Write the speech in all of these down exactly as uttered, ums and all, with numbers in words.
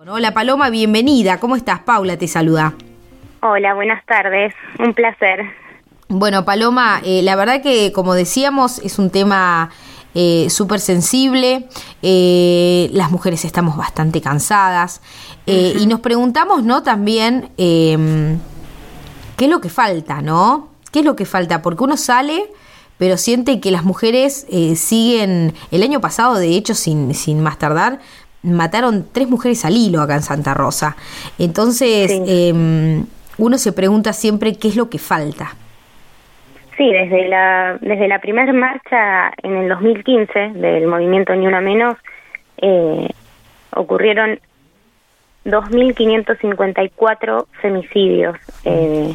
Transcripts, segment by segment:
Hola Paloma, bienvenida. ¿Cómo estás? Paula te saluda. Hola, buenas tardes. Un placer. Bueno, Paloma, eh, la verdad que, como decíamos, es un tema eh, súper sensible. Eh, las mujeres estamos bastante cansadas. Eh, uh-huh. Y nos preguntamos, ¿no? También, eh, ¿qué es lo que falta, no? ¿Qué es lo que falta? Porque uno sale, pero siente que las mujeres eh, siguen... El año pasado, de hecho, sin, sin más tardar, mataron tres mujeres al hilo acá en Santa Rosa. Entonces, sí. eh, uno se pregunta siempre qué es lo que falta. Sí, desde la desde la primera marcha en el dos mil quince del movimiento Ni Una Menos, eh, ocurrieron dos mil quinientos cincuenta y cuatro femicidios. Eh,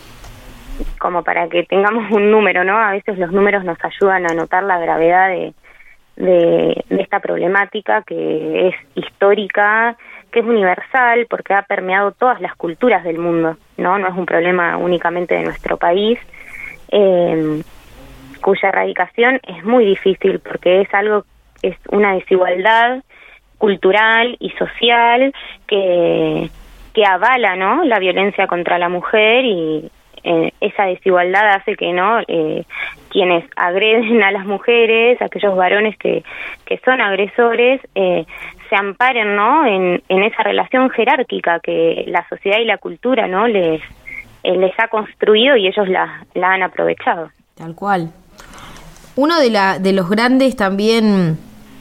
como para que tengamos un número, ¿no? A veces los números nos ayudan a notar la gravedad de De, de esta problemática que es histórica, que es universal, porque ha permeado todas las culturas del mundo, ¿no? No es un problema únicamente de nuestro país, eh, cuya erradicación es muy difícil, porque es algo, es una desigualdad cultural y social que, que avala, ¿no?, la violencia contra la mujer, y Eh, esa desigualdad hace que no eh, quienes agreden a las mujeres, aquellos varones que, que son agresores, eh, se amparen, ¿no?, en, en esa relación jerárquica que la sociedad y la cultura, ¿no?, les eh, les ha construido, y ellos la, la han aprovechado. Tal cual. Uno de, la, de los grandes también,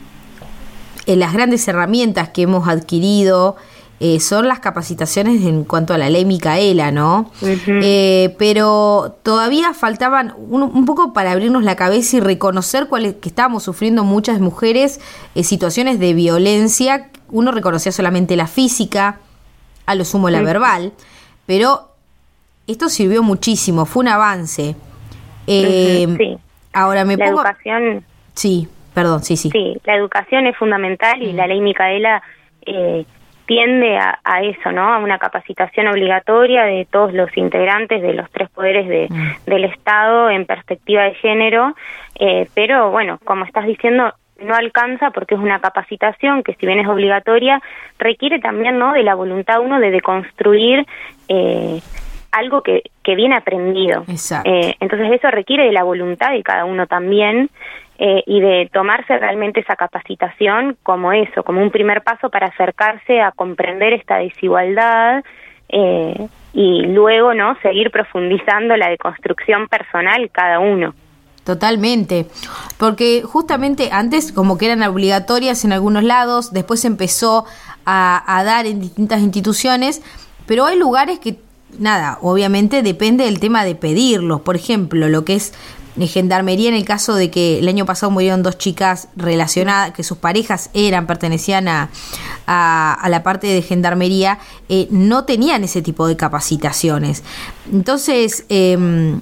eh, las grandes herramientas que hemos adquirido Eh, son las capacitaciones en cuanto a la ley Micaela, ¿no? Uh-huh. Eh, pero todavía faltaban un, un poco para abrirnos la cabeza y reconocer cuál es, que estábamos sufriendo muchas mujeres eh, situaciones de violencia. Uno reconocía solamente la física, a lo sumo la uh-huh. verbal, pero esto sirvió muchísimo, fue un avance. Eh, uh-huh, sí. Ahora me la pongo... educación... Sí, perdón, sí, sí. Sí, la educación es fundamental, y uh-huh. la ley Micaela... Eh, tiende a, a eso, ¿no?, a una capacitación obligatoria de todos los integrantes de los tres poderes de, mm. del Estado en perspectiva de género, eh, pero bueno, como estás diciendo, no alcanza, porque es una capacitación que, si bien es obligatoria, requiere también, ¿no?, de la voluntad uno de deconstruir eh, algo que, que viene aprendido. Exacto. Eh, entonces eso requiere de la voluntad de cada uno también, Eh, y de tomarse realmente esa capacitación como eso, como un primer paso para acercarse a comprender esta desigualdad, eh, y luego, ¿no?, seguir profundizando la deconstrucción personal cada uno. Totalmente, porque justamente antes como que eran obligatorias en algunos lados, después empezó a, a dar en distintas instituciones, pero hay lugares que, nada, obviamente depende del tema de pedirlos. Por ejemplo, lo que es Gendarmería, en el caso de que el año pasado murieron dos chicas relacionadas, que sus parejas eran, pertenecían a, a, a la parte de Gendarmería, eh, no tenían ese tipo de capacitaciones. Entonces, eh,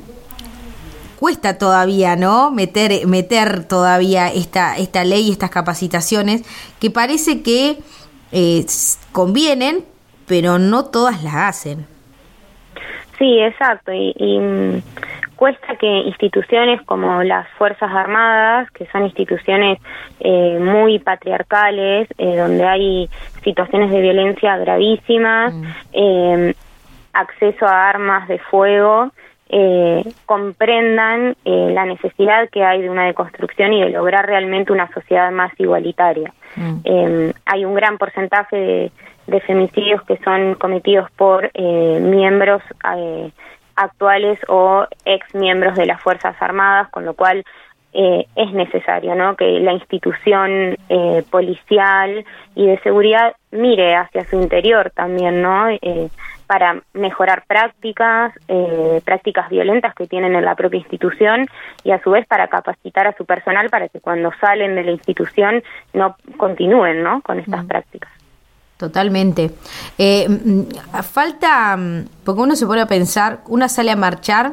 cuesta todavía, ¿no?, meter, meter todavía esta, esta ley, estas capacitaciones, que parece que eh, convienen, pero no todas las hacen. Sí, exacto, y... y... cuesta que instituciones como las Fuerzas Armadas, que son instituciones eh, muy patriarcales, eh, donde hay situaciones de violencia gravísimas, mm. eh, acceso a armas de fuego, eh, comprendan eh, la necesidad que hay de una deconstrucción y de lograr realmente una sociedad más igualitaria. Mm. Eh, hay un gran porcentaje de, de femicidios que son cometidos por eh, miembros eh, actuales o ex miembros de las Fuerzas Armadas, con lo cual eh, es necesario, ¿no?, que la institución eh, policial y de seguridad mire hacia su interior también, ¿no?, eh, para mejorar prácticas, eh, prácticas violentas que tienen en la propia institución, y a su vez para capacitar a su personal para que cuando salen de la institución no continúen, ¿no?, con estas mm. prácticas. Totalmente. Eh, falta, porque uno se pone a pensar, uno sale a marchar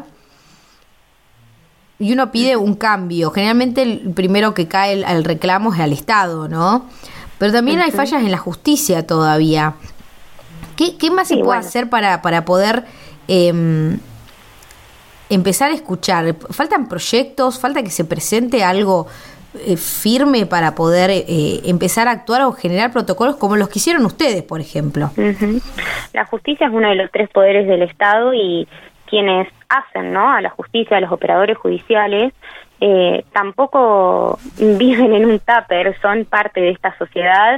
y uno pide un cambio. Generalmente el primero que cae el, el reclamo es al Estado, ¿no? Pero también uh-huh. hay fallas en la justicia todavía. ¿Qué, qué más sí, se puede bueno. hacer para, para poder eh, empezar a escuchar? ¿Faltan proyectos? ¿Falta que se presente algo eh, firme para poder eh, empezar a actuar o generar protocolos como los que hicieron ustedes, por ejemplo. Uh-huh. La justicia es uno de los tres poderes del Estado y quienes hacen, ¿no?, a la justicia, a los operadores judiciales, eh, tampoco viven en un tupper, son parte de esta sociedad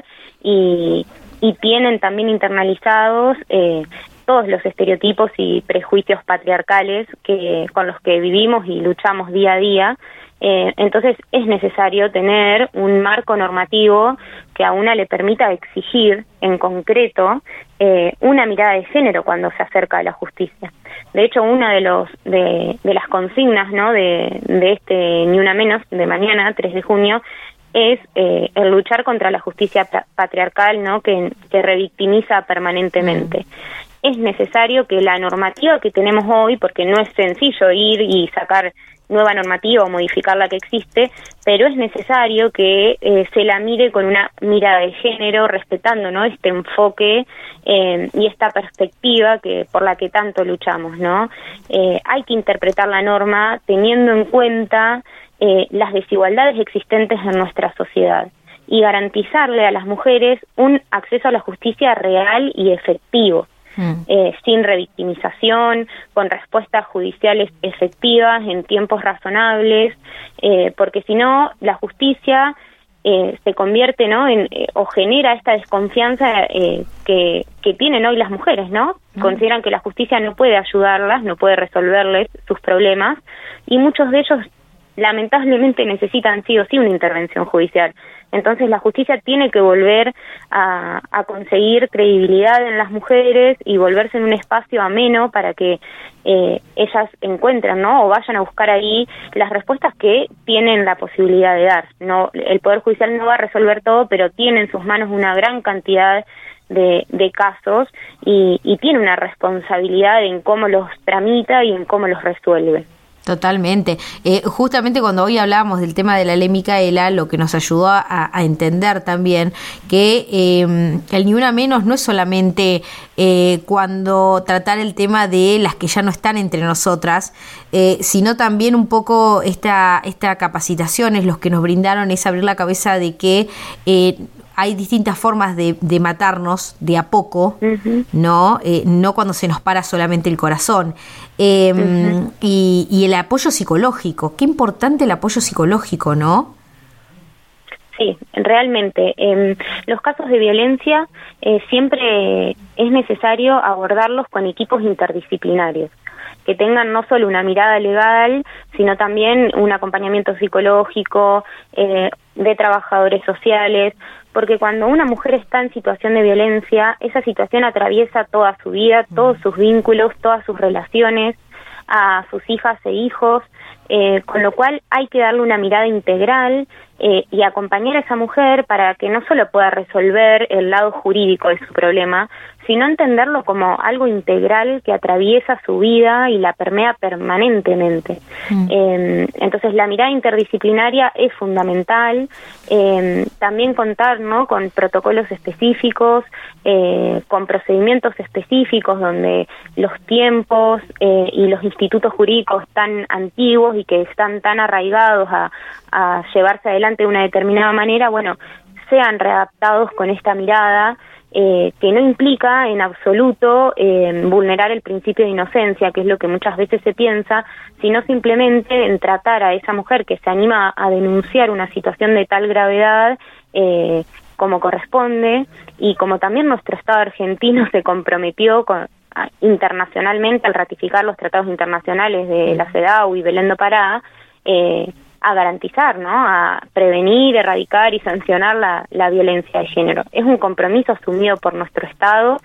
y, y tienen también internalizados eh, todos los estereotipos y prejuicios patriarcales que con los que vivimos y luchamos día a día. Eh, entonces es necesario tener un marco normativo que a una le permita exigir en concreto eh, una mirada de género cuando se acerca a la justicia. De hecho, una de los de, de las consignas, ¿no?, de, de este Ni Una Menos de mañana, tres de junio, es eh, el luchar contra la justicia patriarcal, ¿no?, que, que revictimiza permanentemente. Mm. Es necesario que la normativa que tenemos hoy, porque no es sencillo ir y sacar nueva normativa o modificar la que existe, pero es necesario que eh, se la mire con una mirada de género, respetando, ¿no?, este enfoque eh, y esta perspectiva que por la que tanto luchamos, ¿no? Eh, hay que interpretar la norma teniendo en cuenta eh, las desigualdades existentes en nuestra sociedad y garantizarle a las mujeres un acceso a la justicia real y efectivo. Eh, sin revictimización, con respuestas judiciales efectivas en tiempos razonables, eh, porque si no, la justicia eh, se convierte, ¿no?, en, eh, o genera esta desconfianza eh, que, que tienen hoy las mujeres, ¿no? Uh-huh. Consideran que la justicia no puede ayudarlas, no puede resolverles sus problemas, y muchos de ellos lamentablemente necesitan sí o sí una intervención judicial. Entonces la justicia tiene que volver a, a conseguir credibilidad en las mujeres y volverse en un espacio ameno para que eh, ellas encuentren, ¿no?, o vayan a buscar ahí las respuestas que tienen la posibilidad de dar. No, el Poder Judicial no va a resolver todo, pero tiene en sus manos una gran cantidad de, de casos y, y tiene una responsabilidad en cómo los tramita y en cómo los resuelve. Totalmente. Eh, justamente cuando hoy hablábamos del tema de la ley Micaela, lo que nos ayudó a, a entender también que eh, el Ni Una Menos no es solamente eh, cuando tratar el tema de las que ya no están entre nosotras, eh, sino también un poco esta, esta capacitación, es los que nos brindaron, es abrir la cabeza de que eh, hay distintas formas de, de matarnos de a poco, uh-huh. ¿no? Eh, no cuando se nos para solamente el corazón. Eh, uh-huh. y, y el apoyo psicológico. Qué importante el apoyo psicológico, ¿no? Sí, realmente. Eh, los casos de violencia eh, siempre es necesario abordarlos con equipos interdisciplinarios, que tengan no solo una mirada legal, sino también un acompañamiento psicológico, eh, de trabajadores sociales, porque cuando una mujer está en situación de violencia, esa situación atraviesa toda su vida, todos sus vínculos, todas sus relaciones, a sus hijas e hijos, eh, con lo cual hay que darle una mirada integral eh, y acompañar a esa mujer para que no solo pueda resolver el lado jurídico de su problema, sino entenderlo como algo integral que atraviesa su vida y la permea permanentemente. Mm. Eh, entonces la mirada interdisciplinaria es fundamental, eh, también contar, ¿no?, con protocolos específicos, eh, con procedimientos específicos donde los tiempos eh, y los institutos jurídicos tan antiguos y que están tan arraigados a, a llevarse adelante de una determinada manera, bueno, sean readaptados con esta mirada, Eh, que no implica en absoluto eh, vulnerar el principio de inocencia, que es lo que muchas veces se piensa, sino simplemente en tratar a esa mujer que se anima a denunciar una situación de tal gravedad eh, como corresponde, y como también nuestro Estado argentino se comprometió con, a, internacionalmente al ratificar los tratados internacionales de la CEDAW y Belén do Pará, eh, a garantizar, ¿no?, a prevenir, erradicar y sancionar la, la violencia de género. Es un compromiso asumido por nuestro Estado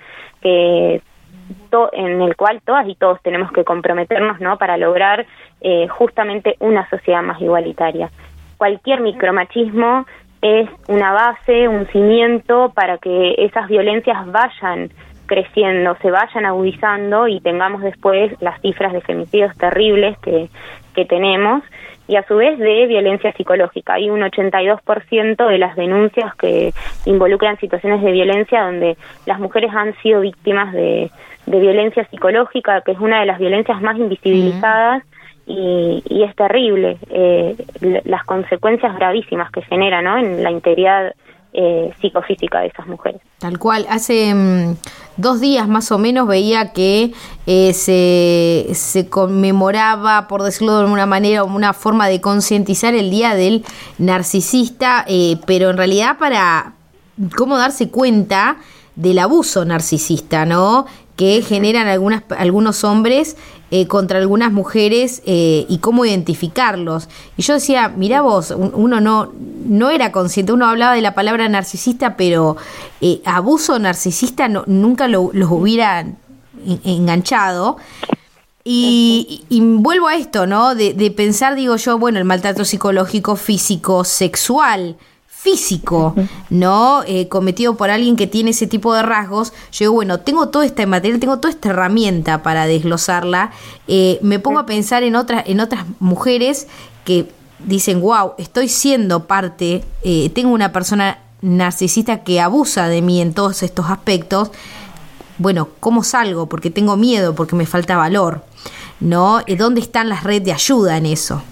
que to, en el cual todas y todos tenemos que comprometernos, ¿no?, para lograr eh, justamente una sociedad más igualitaria. Cualquier micromachismo es una base, un cimiento para que esas violencias vayan creciendo, se vayan agudizando y tengamos después las cifras de femicidios terribles que, que tenemos, y a su vez de violencia psicológica. Hay un ochenta y dos por ciento de las denuncias que involucran situaciones de violencia donde las mujeres han sido víctimas de, de violencia psicológica, que es una de las violencias más invisibilizadas, mm. y, y es terrible eh, las consecuencias gravísimas que genera, ¿no?, en la integridad eh, psicofísica de esas mujeres. Tal cual. Hace mmm, dos días más o menos veía que eh, se, se conmemoraba, por decirlo de alguna manera, una forma de concientizar el Día del Narcisista, eh, pero en realidad para cómo darse cuenta del abuso narcisista, ¿no?, que generan algunas algunos hombres eh, contra algunas mujeres eh, y cómo identificarlos. Y yo decía, mirá vos, uno no no era consciente, uno hablaba de la palabra narcisista, pero eh, abuso narcisista no, nunca lo, los hubiera enganchado. Y, y, y vuelvo a esto, ¿no?, de, de pensar, digo yo, bueno, el maltrato psicológico, físico, sexual, físico, ¿no?, eh, cometido por alguien que tiene ese tipo de rasgos. Yo digo, bueno, tengo todo este material, tengo toda esta herramienta para desglosarla. Eh, me pongo a pensar en otras, en otras mujeres que dicen, wow, estoy siendo parte, eh, tengo una persona narcisista que abusa de mí en todos estos aspectos. Bueno, ¿cómo salgo? Porque tengo miedo, porque me falta valor, ¿no? ¿Dónde están las redes de ayuda en eso?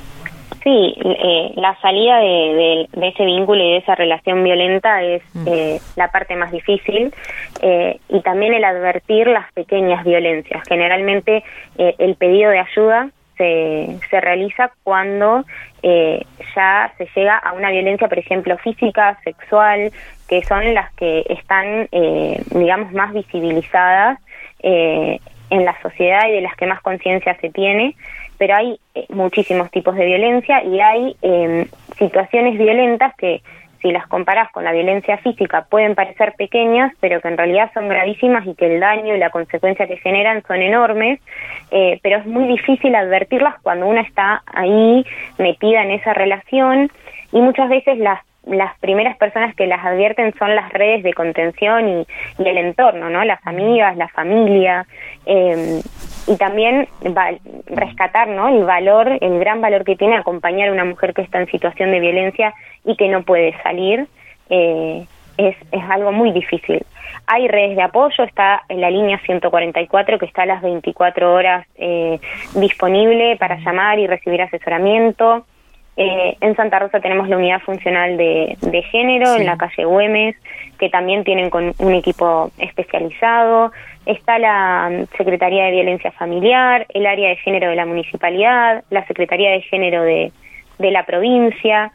Sí, eh, la salida de, de, de ese vínculo y de esa relación violenta es eh, la parte más difícil, eh, y también el advertir las pequeñas violencias. Generalmente eh, el pedido de ayuda se, se realiza cuando eh, ya se llega a una violencia, por ejemplo, física, sexual, que son las que están, eh, digamos, más visibilizadas eh, en la sociedad y de las que más conciencia se tiene. Pero hay eh, muchísimos tipos de violencia y hay eh, situaciones violentas que, si las comparas con la violencia física, pueden parecer pequeñas, pero que en realidad son gravísimas y que el daño y la consecuencia que generan son enormes, eh, pero es muy difícil advertirlas cuando una está ahí metida en esa relación, y muchas veces las las primeras personas que las advierten son las redes de contención y, y el entorno, ¿no?, las amigas, la familia, eh, y también va, rescatar, ¿no?, el valor, el gran valor que tiene acompañar a una mujer que está en situación de violencia y que no puede salir. eh, es, es algo muy difícil. Hay redes de apoyo, está en la línea ciento cuarenta y cuatro, que está a las veinticuatro horas eh, disponible para llamar y recibir asesoramiento. Eh, en Santa Rosa tenemos la unidad funcional de, de género, sí, en la calle Güemes, que también tienen con un equipo especializado. Está la Secretaría de Violencia Familiar, el área de género de la municipalidad, la Secretaría de Género de, de la provincia.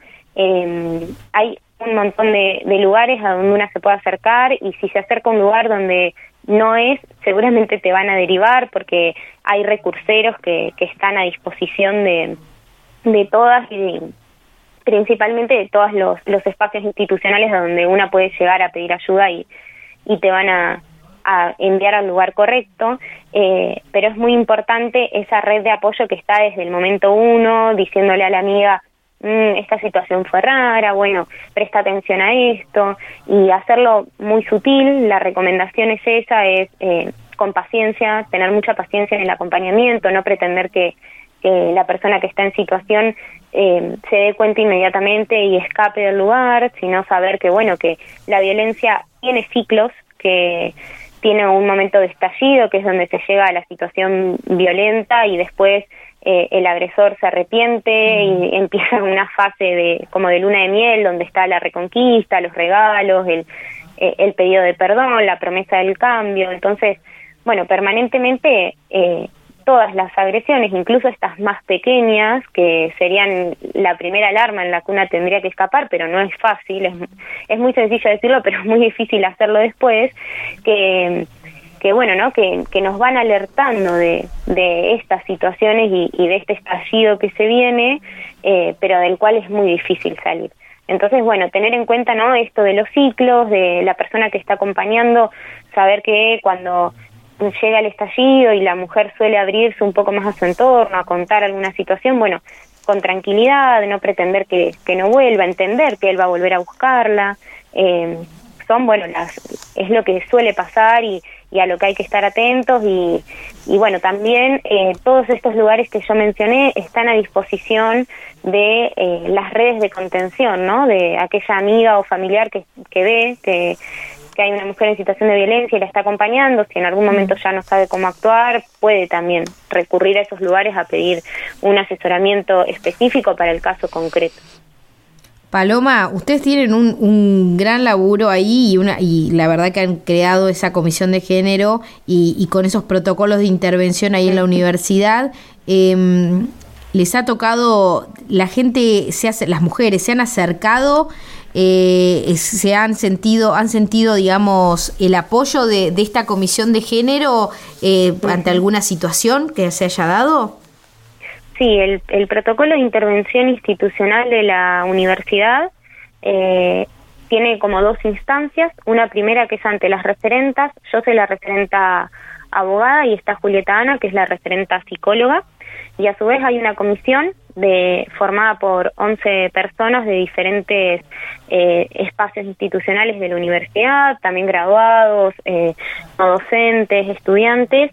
Eh, hay un montón de, de lugares a donde una se puede acercar, y si se acerca a un lugar donde no es, seguramente te van a derivar, porque hay recurseros que, que están a disposición de de todas y principalmente de todos los, los espacios institucionales a donde una puede llegar a pedir ayuda y, y te van a, a enviar al lugar correcto, eh, pero es muy importante esa red de apoyo que está desde el momento uno, diciéndole a la amiga, mmm, esta situación fue rara, bueno, presta atención a esto, y hacerlo muy sutil. La recomendación es esa, es eh, con paciencia, tener mucha paciencia en el acompañamiento, no pretender que que la persona que está en situación eh, se dé cuenta inmediatamente y escape del lugar, sino saber que, bueno, que la violencia tiene ciclos, que tiene un momento de estallido, que es donde se llega a la situación violenta, y después eh, el agresor se arrepiente y empieza una fase de como de luna de miel, donde está la reconquista, los regalos, el, eh, el pedido de perdón, la promesa del cambio. Entonces, bueno, permanentemente eh, todas las agresiones, incluso estas más pequeñas, que serían la primera alarma en la que una tendría que escapar, pero no es fácil, es, es muy sencillo decirlo, pero es muy difícil hacerlo después, que, que bueno, ¿no?, que, que nos van alertando de, de estas situaciones y, y de este estallido que se viene, eh, pero del cual es muy difícil salir. Entonces, bueno, tener en cuenta, ¿no?, esto de los ciclos, de la persona que está acompañando, saber que cuando llega el estallido y la mujer suele abrirse un poco más a su entorno, a contar alguna situación, bueno, con tranquilidad, no pretender que, que no vuelva, entender que él va a volver a buscarla, eh, son, bueno, las es lo que suele pasar y, y a lo que hay que estar atentos, y, y bueno, también eh, todos estos lugares que yo mencioné están a disposición de eh, las redes de contención, ¿no?, de aquella amiga o familiar que, que ve que que hay una mujer en situación de violencia y la está acompañando, si en algún momento ya no sabe cómo actuar, puede también recurrir a esos lugares a pedir un asesoramiento específico para el caso concreto. Paloma, ustedes tienen un, un gran laburo ahí y una y la verdad que han creado esa comisión de género y, y con esos protocolos de intervención ahí en la universidad. Eh, les ha tocado, la gente, se hace, las mujeres se han acercado, eh, se han sentido, han sentido, digamos, el apoyo de, de esta comisión de género eh, ante alguna situación que se haya dado. Sí, el, el protocolo de intervención institucional de la universidad eh, tiene como dos instancias. Una primera que es ante las referentas. Yo soy la referenta abogada y está Julieta Ana, que es la referenta psicóloga. Y a su vez hay una comisión de formada por once personas de diferentes eh, espacios institucionales de la universidad, también graduados, eh, no docentes, estudiantes,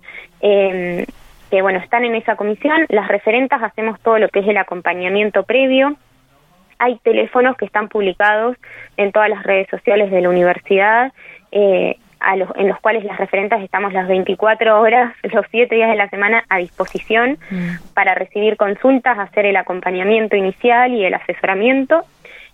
eh, que bueno, están en esa comisión. Las referentas hacemos todo lo que es el acompañamiento previo. Hay teléfonos que están publicados en todas las redes sociales de la universidad, eh, a los, en los cuales las referentas estamos las veinticuatro horas, los siete días de la semana a disposición mm. para recibir consultas, hacer el acompañamiento inicial y el asesoramiento.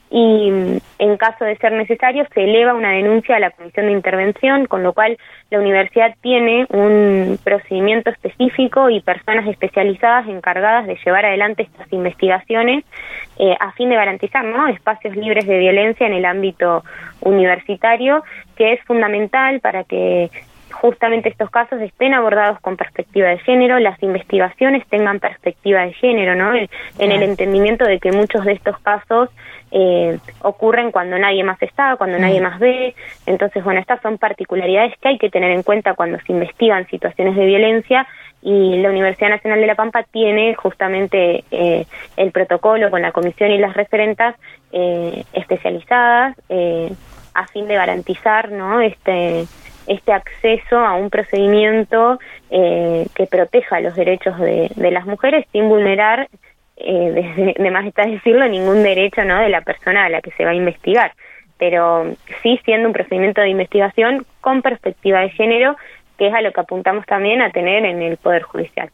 Y en caso de ser necesario se eleva una denuncia a la comisión de intervención, con lo cual la universidad tiene un procedimiento específico y personas especializadas encargadas de llevar adelante estas investigaciones eh, a fin de garantizar, ¿no?, espacios libres de violencia en el ámbito universitario, que es fundamental para que justamente estos casos estén abordados con perspectiva de género, las investigaciones tengan perspectiva de género, ¿no?, en, en el entendimiento de que muchos de estos casos eh, ocurren cuando nadie más está, cuando nadie más ve. Entonces, bueno, estas son particularidades que hay que tener en cuenta cuando se investigan situaciones de violencia, y la Universidad Nacional de La Pampa tiene justamente eh, el protocolo con la comisión y las referentas eh, especializadas eh, a fin de garantizar, ¿no?, este este acceso a un procedimiento eh, que proteja los derechos de, de las mujeres sin vulnerar, eh, de, de más está decirlo, ningún derecho, ¿no?, de la persona a la que se va a investigar, pero sí siendo un procedimiento de investigación con perspectiva de género, que es a lo que apuntamos también a tener en el Poder Judicial.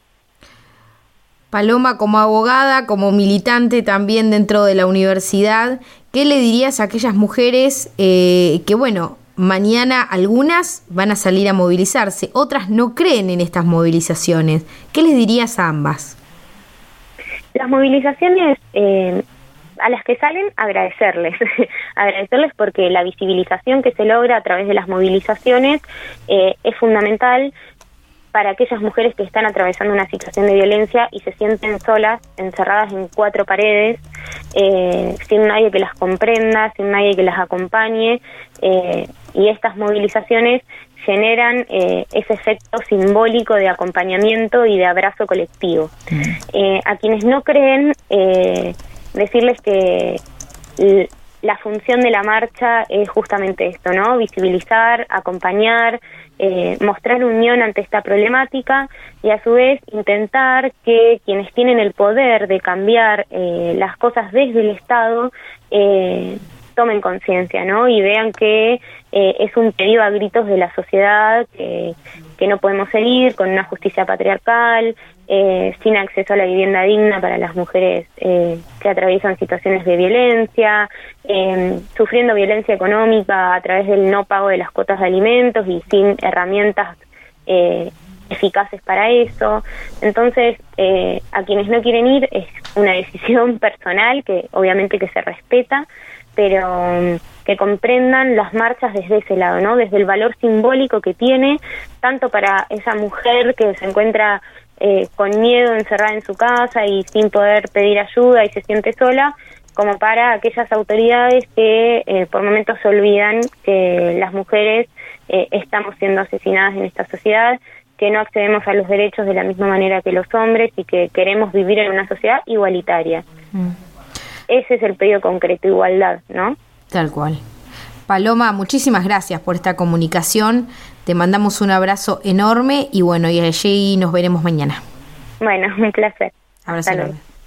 Paloma, como abogada, como militante también dentro de la universidad, ¿qué le dirías a aquellas mujeres eh, que, bueno, mañana algunas van a salir a movilizarse, otras no creen en estas movilizaciones? ¿Qué les dirías a ambas? Las movilizaciones eh, a las que salen, agradecerles, agradecerles porque la visibilización que se logra a través de las movilizaciones eh, es fundamental para aquellas mujeres que están atravesando una situación de violencia y se sienten solas, encerradas en cuatro paredes, eh, sin nadie que las comprenda, sin nadie que las acompañe, eh, y estas movilizaciones generan eh, ese efecto simbólico de acompañamiento y de abrazo colectivo. Mm. Eh, a quienes no creen, eh, decirles que l- la función de la marcha es justamente esto, ¿no? Visibilizar, acompañar, eh, mostrar unión ante esta problemática y a su vez intentar que quienes tienen el poder de cambiar eh, las cosas desde el Estado eh, tomen conciencia, ¿no? Y vean que eh, es un pedido a gritos de la sociedad, que, que no podemos seguir con una justicia patriarcal, eh, sin acceso a la vivienda digna para las mujeres eh, que atraviesan situaciones de violencia, eh, sufriendo violencia económica a través del no pago de las cuotas de alimentos y sin herramientas eh, eficaces para eso. Entonces, eh, a quienes no quieren ir es una decisión personal que obviamente que se respeta, pero um, que comprendan las marchas desde ese lado, ¿no? Desde el valor simbólico que tiene, tanto para esa mujer que se encuentra eh, con miedo encerrada en su casa y sin poder pedir ayuda y se siente sola, como para aquellas autoridades que eh, por momentos se olvidan que las mujeres eh, estamos siendo asesinadas en esta sociedad, que no accedemos a los derechos de la misma manera que los hombres y que queremos vivir en una sociedad igualitaria. Mm. Ese es el pedido concreto, igualdad, ¿no? Tal cual. Paloma, muchísimas gracias por esta comunicación. Te mandamos un abrazo enorme y bueno, y allí nos veremos mañana. Bueno, un placer. Abrazo enorme.